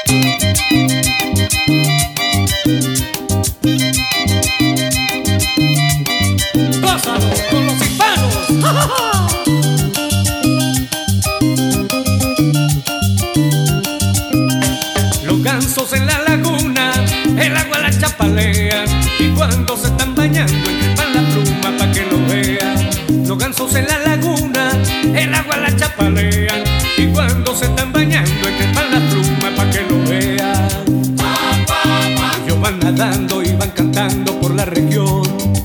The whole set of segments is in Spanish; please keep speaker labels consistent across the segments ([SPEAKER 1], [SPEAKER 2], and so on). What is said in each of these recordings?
[SPEAKER 1] Gózalo con los hispanos. Los gansos en la laguna, el agua la chapalean, y cuando se están bañando encrespan la pluma pa' que lo vean. Los gansos en la laguna, el agua la chapalean, y cuando se están bañando encrespan la pluma pa' que lo vean. Ellos van nadando y van cantando por la región,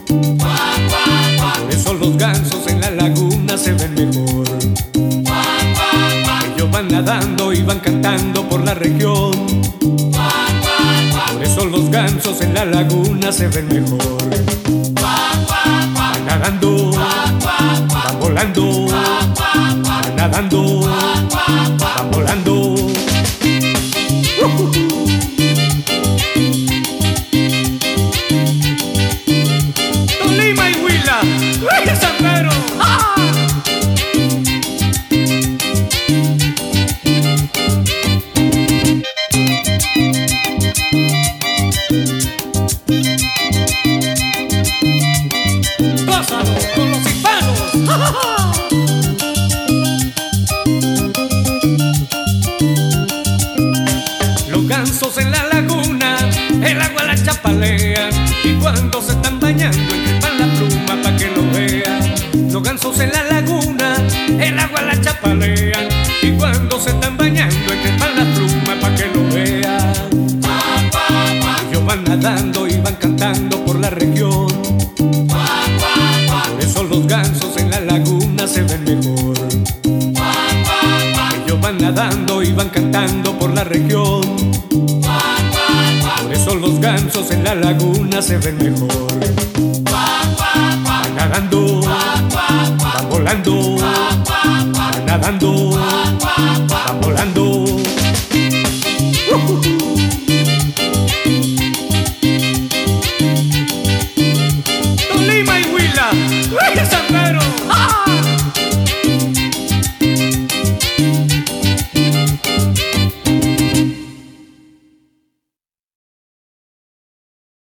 [SPEAKER 1] por eso los gansos en la laguna se ven mejor. Ellos van nadando y van cantando por la región, por eso los gansos en la laguna se ven mejor. Van nadando, van volando, van nadando, van volando. Tolima y Huila, ¡ay, San Pedro! ¡Ah! Gózalo con los hispanos. Los gansos en la laguna, el agua la chapalean, y cuando se están bañando encrespan la pluma pa' que lo vean. Los gansos en la laguna, el agua la chapalean, y cuando se están bañando encrespan la pluma pa' que lo vean. Ellos van nadando y van cantando por la región, por eso los gansos en la laguna se ven mejor. Ellos van nadando y van cantando por la región, por eso los gansos en la laguna se ven mejor. Van nadando, van volando, van nadando.